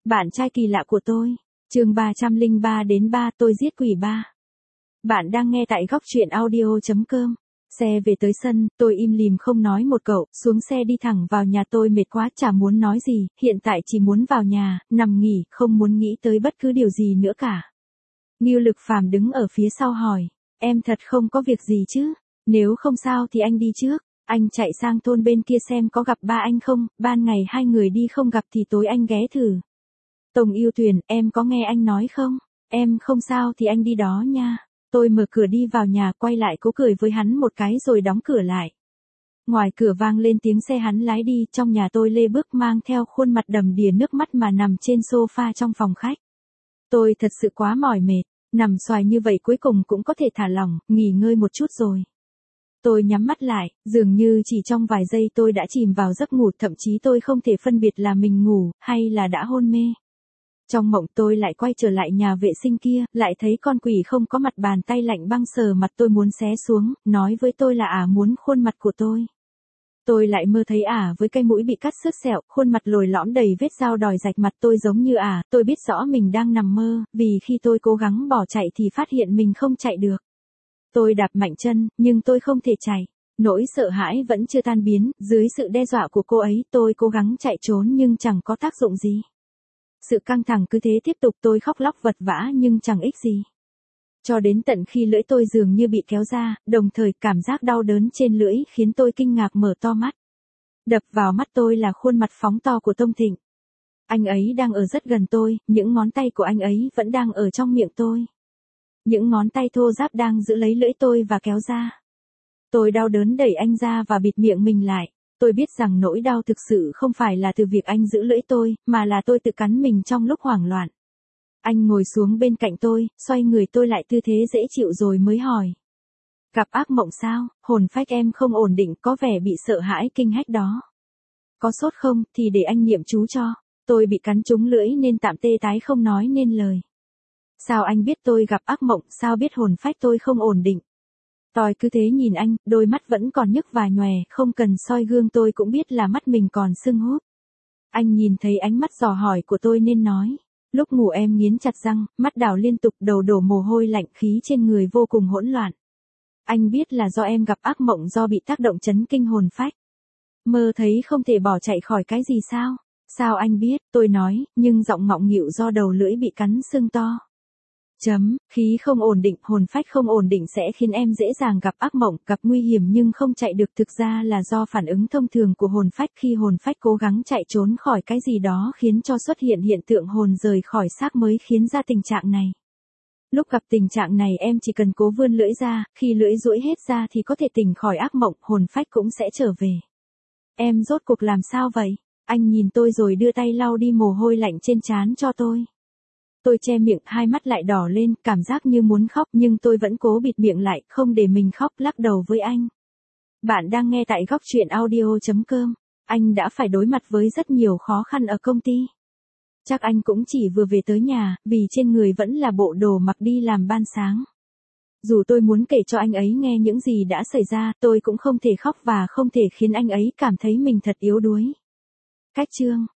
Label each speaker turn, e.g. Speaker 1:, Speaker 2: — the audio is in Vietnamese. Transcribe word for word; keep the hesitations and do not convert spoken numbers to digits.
Speaker 1: Bạn trai kỳ lạ của tôi. Chương ba trăm lẻ ba đến ba tôi giết quỷ ba. Bạn đang nghe tại góc truyện audio chấm com. Xe về tới sân, tôi im lìm không nói một cậu, xuống xe đi thẳng vào nhà. Tôi mệt quá chả muốn nói gì, hiện tại chỉ muốn vào nhà, nằm nghỉ, không muốn nghĩ tới bất cứ điều gì nữa cả. Ngưu Lực Phàm đứng ở phía sau hỏi, em thật không có việc gì chứ? Nếu không sao thì anh đi trước. Anh chạy sang thôn bên kia xem có gặp ba anh không, ban ngày hai người đi không gặp thì tối anh ghé thử. Tống Yêu Tuyền, em có nghe anh nói không? Em không sao thì anh đi đó nha. Tôi mở cửa đi vào nhà, quay lại cố cười với hắn một cái rồi đóng cửa lại. Ngoài cửa vang lên tiếng xe hắn lái đi, trong nhà tôi lê bước mang theo khuôn mặt đầm đìa nước mắt mà nằm trên sofa trong phòng khách. Tôi thật sự quá mỏi mệt, nằm xoài như vậy cuối cùng cũng có thể thả lỏng, nghỉ ngơi một chút rồi. Tôi nhắm mắt lại, dường như chỉ trong vài giây tôi đã chìm vào giấc ngủ, thậm chí tôi không thể phân biệt là mình ngủ, hay là đã hôn mê. Trong mộng tôi lại quay trở lại nhà vệ sinh kia, lại thấy con quỷ không có mặt, bàn tay lạnh băng sờ mặt tôi muốn xé xuống, nói với tôi là ả muốn khuôn mặt của tôi. Tôi lại mơ thấy ả với cái mũi bị cắt xước sẹo, khuôn mặt lồi lõm đầy vết dao đòi rạch mặt tôi giống như ả. Tôi biết rõ mình đang nằm mơ, vì khi tôi cố gắng bỏ chạy thì phát hiện mình không chạy được. Tôi đạp mạnh chân, nhưng tôi không thể chạy. Nỗi sợ hãi vẫn chưa tan biến, dưới sự đe dọa của cô ấy, tôi cố gắng chạy trốn nhưng chẳng có tác dụng gì. Sự căng thẳng cứ thế tiếp tục, tôi khóc lóc vật vã nhưng chẳng ích gì. Cho đến tận khi lưỡi tôi dường như bị kéo ra, đồng thời cảm giác đau đớn trên lưỡi khiến tôi kinh ngạc mở to mắt. Đập vào mắt tôi là khuôn mặt phóng to của Tông Thịnh. Anh ấy đang ở rất gần tôi, những ngón tay của anh ấy vẫn đang ở trong miệng tôi. Những ngón tay thô ráp đang giữ lấy lưỡi tôi và kéo ra. Tôi đau đớn đẩy anh ra và bịt miệng mình lại. Tôi biết rằng nỗi đau thực sự không phải là từ việc anh giữ lưỡi tôi, mà là tôi tự cắn mình trong lúc hoảng loạn. Anh ngồi xuống bên cạnh tôi, xoay người tôi lại tư thế dễ chịu rồi mới hỏi. Gặp ác mộng sao? Hồn phách em không ổn định, có vẻ bị sợ hãi kinh hách đó. Có sốt không, thì để anh niệm chú cho. Tôi bị cắn trúng lưỡi nên tạm tê tái không nói nên lời. Sao anh biết tôi gặp ác mộng, sao biết hồn phách tôi không ổn định? Tôi cứ thế nhìn anh, đôi mắt vẫn còn nhức và nhòe, không cần soi gương tôi cũng biết là mắt mình còn sưng húp. Anh nhìn thấy ánh mắt dò hỏi của tôi nên nói. Lúc ngủ em nghiến chặt răng, mắt đảo liên tục, đầu đổ mồ hôi lạnh, khí trên người vô cùng hỗn loạn. Anh biết là do em gặp ác mộng, do bị tác động chấn kinh hồn phách. Mơ thấy không thể bỏ chạy khỏi cái gì sao? Sao anh biết? Tôi nói, nhưng giọng ngọng nghịu do đầu lưỡi bị cắn sưng to. Chấm, khí không ổn định, hồn phách không ổn định sẽ khiến em dễ dàng gặp ác mộng, gặp nguy hiểm nhưng không chạy được, thực ra là do phản ứng thông thường của hồn phách khi hồn phách cố gắng chạy trốn khỏi cái gì đó khiến cho xuất hiện hiện tượng hồn rời khỏi xác mới khiến ra tình trạng này. Lúc gặp tình trạng này em chỉ cần cố vươn lưỡi ra, khi lưỡi duỗi hết ra thì có thể tỉnh khỏi ác mộng, hồn phách cũng sẽ trở về. Em rốt cuộc làm sao vậy? Anh nhìn tôi rồi đưa tay lau đi mồ hôi lạnh trên trán cho tôi. Tôi che miệng, hai mắt lại đỏ lên, cảm giác như muốn khóc nhưng tôi vẫn cố bịt miệng lại, không để mình khóc, lắc đầu với anh. Bạn đang nghe tại góc truyện audio chấm com. Anh đã phải đối mặt với rất nhiều khó khăn ở công ty. Chắc anh cũng chỉ vừa về tới nhà, vì trên người vẫn là bộ đồ mặc đi làm ban sáng. Dù tôi muốn kể cho anh ấy nghe những gì đã xảy ra, tôi cũng không thể khóc và không thể khiến anh ấy cảm thấy mình thật yếu đuối. Cách chương